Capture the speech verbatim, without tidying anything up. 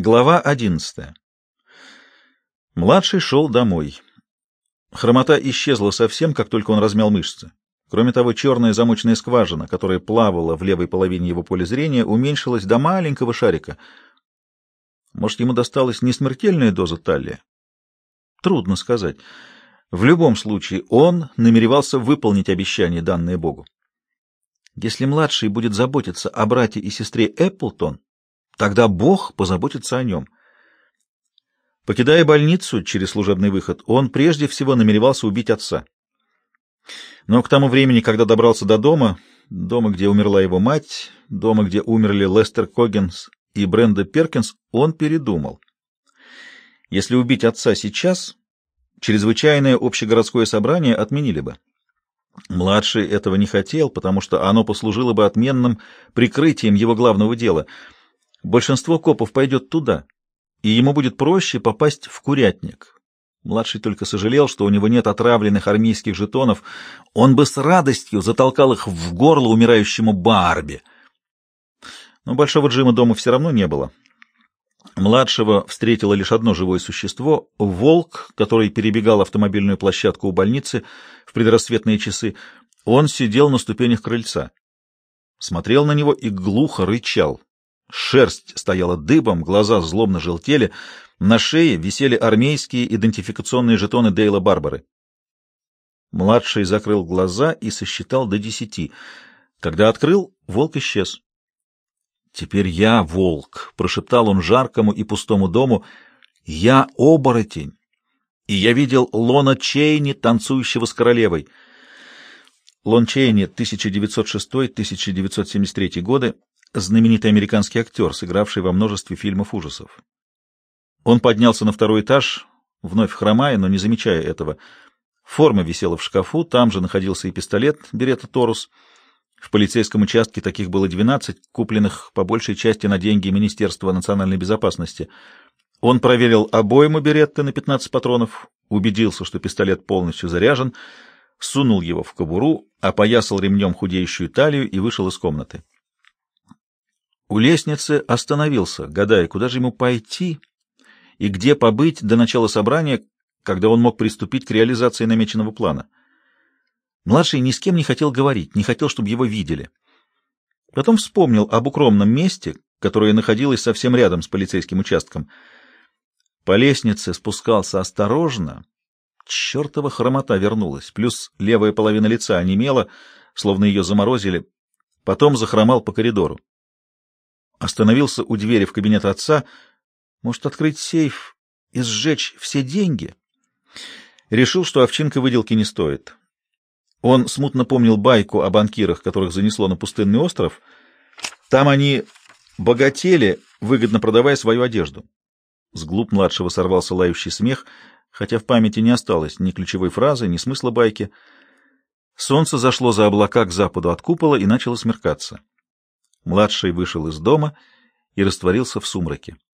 Глава одиннадцатая. Младший шел домой. Хромота исчезла совсем, как только он размял мышцы. Кроме того, черная замочная скважина, которая плавала в левой половине его поля зрения, уменьшилась до маленького шарика. Может, ему досталась несмертельная доза таллия? Трудно сказать. В любом случае, он намеревался выполнить обещание, данное Богу. Если младший будет заботиться о брате и сестре Эпплтон, тогда Бог позаботится о нем. Покидая больницу через служебный выход, он прежде всего намеревался убить отца. Но к тому времени, когда добрался до дома, дома, где умерла его мать, дома, где умерли Лестер Коггинс и Бренда Перкинс, он передумал. Если убить отца сейчас, чрезвычайное общегородское собрание отменили бы. Младший этого не хотел, потому что оно послужило бы отменным прикрытием его главного дела. Большинство копов пойдет туда, и ему будет проще попасть в курятник. Младший только сожалел, что у него нет отравленных армейских жетонов. Он бы с радостью затолкал их в горло умирающему Барби. Но большого Джима дома все равно не было. Младшего встретило лишь одно живое существо — волк, который перебегал автомобильную площадку у больницы в предрассветные часы. Он сидел на ступенях крыльца, смотрел на него и глухо рычал. Шерсть стояла дыбом, глаза злобно желтели, на шее висели армейские идентификационные жетоны Дейла Барбары. Младший закрыл глаза и сосчитал до десяти. Когда открыл, волк исчез. «Теперь я волк», — прошептал он жаркому и пустому дому. «Я оборотень, и я видел Лона Чейни, танцующего с королевой». Лон Чейни, тысяча девятьсот шестой — тысяча девятьсот семьдесят третий годы, знаменитый американский актер, сыгравший во множестве фильмов ужасов. Он поднялся на второй этаж, вновь хромая, но не замечая этого. Форма висела в шкафу, там же находился и пистолет Беретта Торус. В полицейском участке таких было двенадцать, купленных по большей части на деньги Министерства национальной безопасности. Он проверил обойму Беретты на пятнадцать патронов, убедился, что пистолет полностью заряжен, сунул его в кобуру, опоясал ремнем худеющую талию и вышел из комнаты. У лестницы остановился, гадая, куда же ему пойти и где побыть до начала собрания, когда он мог приступить к реализации намеченного плана. Младший ни с кем не хотел говорить, не хотел, чтобы его видели. Потом вспомнил об укромном месте, которое находилось совсем рядом с полицейским участком. По лестнице спускался осторожно. Чертова хромота вернулась, плюс левая половина лица онемела, словно ее заморозили. Потом захромал по коридору. Остановился у двери в кабинет отца. Может, открыть сейф и сжечь все деньги? Решил, что овчинка выделки не стоит. Он смутно помнил байку о банкирах, которых занесло на пустынный остров. Там они богатели, выгодно продавая свою одежду. С глуп младшего сорвался лающий смех, хотя в памяти не осталось ни ключевой фразы, ни смысла байки. Солнце зашло за облака к западу от купола и начало смеркаться. Младший вышел из дома и растворился в сумраке.